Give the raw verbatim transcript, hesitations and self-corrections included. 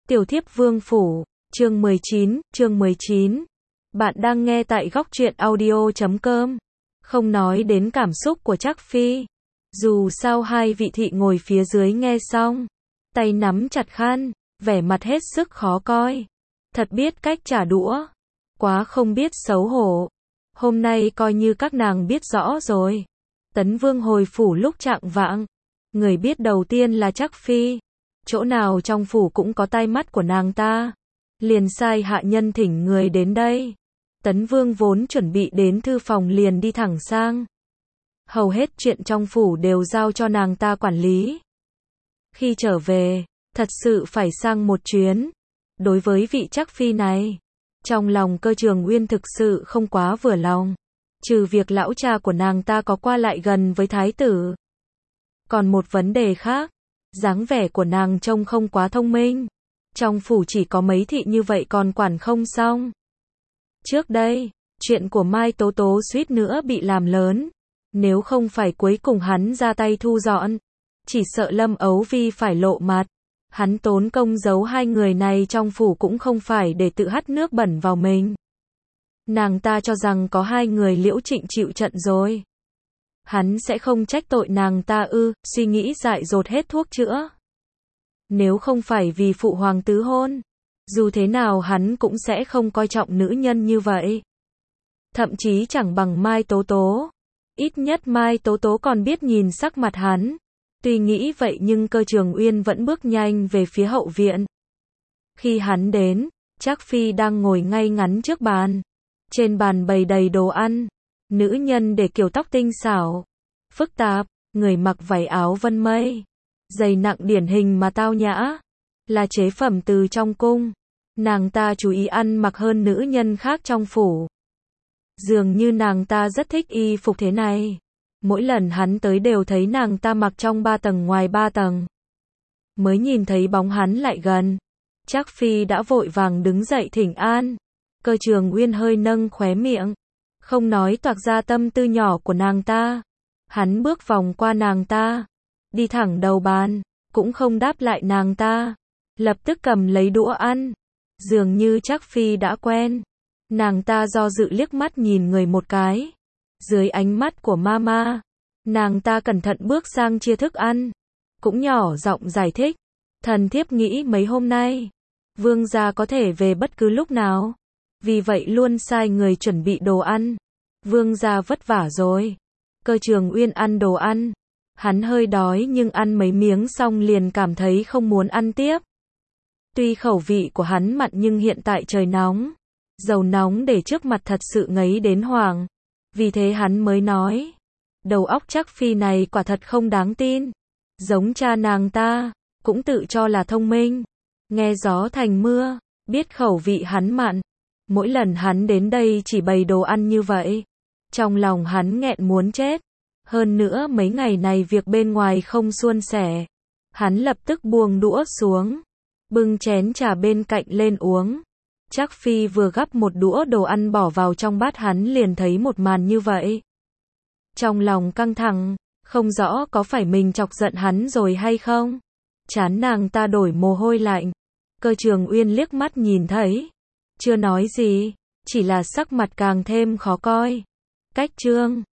Tiểu thiếp vương phủ, chương mười chín, chương mười chín. Bạn đang nghe tại góc truyện audio chấm com. Không nói đến cảm xúc của Trác Phi. Dù sao hai vị thị ngồi phía dưới nghe xong, tay nắm chặt khăn, vẻ mặt hết sức khó coi. Thật biết cách trả đũa, quá không biết xấu hổ. Hôm nay coi như các nàng biết rõ rồi. Tấn Vương hồi phủ lúc trạng vạng, người biết đầu tiên là Trác Phi. Chỗ nào trong phủ cũng có tai mắt của nàng ta, liền sai hạ nhân thỉnh người đến đây. Tấn Vương vốn chuẩn bị đến thư phòng liền đi thẳng sang. Hầu hết chuyện trong phủ đều giao cho nàng ta quản lý. Khi trở về, thật sự phải sang một chuyến. Đối với vị Trác Phi này, trong lòng Cơ Trường Uyên thực sự không quá vừa lòng. Trừ việc lão cha của nàng ta có qua lại gần với thái tử. Còn một vấn đề khác, dáng vẻ của nàng trông không quá thông minh. Trong phủ chỉ có mấy thị như vậy còn quản không xong. Trước đây, chuyện của Mai Tố Tố suýt nữa bị làm lớn. Nếu không phải cuối cùng hắn ra tay thu dọn, chỉ sợ Lâm Ấu Vi phải lộ mặt. Hắn tốn công giấu hai người này trong phủ cũng không phải để tự hắt nước bẩn vào mình. Nàng ta cho rằng có hai người Liễu Trịnh chịu trận rồi, hắn sẽ không trách tội nàng ta ư, suy nghĩ dại dột hết thuốc chữa. Nếu không phải vì phụ hoàng tứ hôn, dù thế nào hắn cũng sẽ không coi trọng nữ nhân như vậy. Thậm chí chẳng bằng Mai Tố Tố. Ít nhất Mai Tố Tố còn biết nhìn sắc mặt hắn. Tuy nghĩ vậy nhưng Cơ Trường Uyên vẫn bước nhanh về phía hậu viện. Khi hắn đến, Trác Phi đang ngồi ngay ngắn trước bàn. Trên bàn bày đầy đồ ăn. Nữ nhân để kiểu tóc tinh xảo, phức tạp, người mặc váy áo vân mây, giày nặng điển hình mà tao nhã, là chế phẩm từ trong cung. Nàng ta chú ý ăn mặc hơn nữ nhân khác trong phủ. Dường như nàng ta rất thích y phục thế này. Mỗi lần hắn tới đều thấy nàng ta mặc trong ba tầng ngoài ba tầng. Mới nhìn thấy bóng hắn lại gần, Trác Phi đã vội vàng đứng dậy thỉnh an. Cơ Trường Uyên hơi nâng khóe miệng, không nói toạc ra tâm tư nhỏ của nàng ta. Hắn bước vòng qua nàng ta, đi thẳng đầu bàn, cũng không đáp lại nàng ta. Lập tức cầm lấy đũa ăn. Dường như Trác Phi đã quen. Nàng ta do dự liếc mắt nhìn người một cái. Dưới ánh mắt của mama, nàng ta cẩn thận bước sang chia thức ăn. Cũng nhỏ giọng giải thích. Thần thiếp nghĩ mấy hôm nay, vương gia có thể về bất cứ lúc nào. Vì vậy luôn sai người chuẩn bị đồ ăn. Vương gia vất vả rồi. Cơ Trường Uyên ăn đồ ăn. Hắn hơi đói nhưng ăn mấy miếng xong liền cảm thấy không muốn ăn tiếp. Tuy khẩu vị của hắn mặn nhưng hiện tại trời nóng. Dầu nóng để trước mặt thật sự ngấy đến hoảng. Vì thế hắn mới nói. Đầu óc Trác Phi này quả thật không đáng tin. Giống cha nàng ta, cũng tự cho là thông minh. Nghe gió thành mưa, biết khẩu vị hắn mặn. Mỗi lần hắn đến đây chỉ bày đồ ăn như vậy. Trong lòng hắn nghẹn muốn chết. Hơn nữa mấy ngày này việc bên ngoài không suôn sẻ. Hắn lập tức buông đũa xuống, bưng chén trà bên cạnh lên uống. Trác Phi vừa gắp một đũa đồ ăn bỏ vào trong bát hắn liền thấy một màn như vậy. Trong lòng căng thẳng, không rõ có phải mình chọc giận hắn rồi hay không. Trán nàng ta đổi mồ hôi lạnh. Cơ Trường Uyên liếc mắt nhìn thấy, chưa nói gì, chỉ là sắc mặt càng thêm khó coi. Cách trương,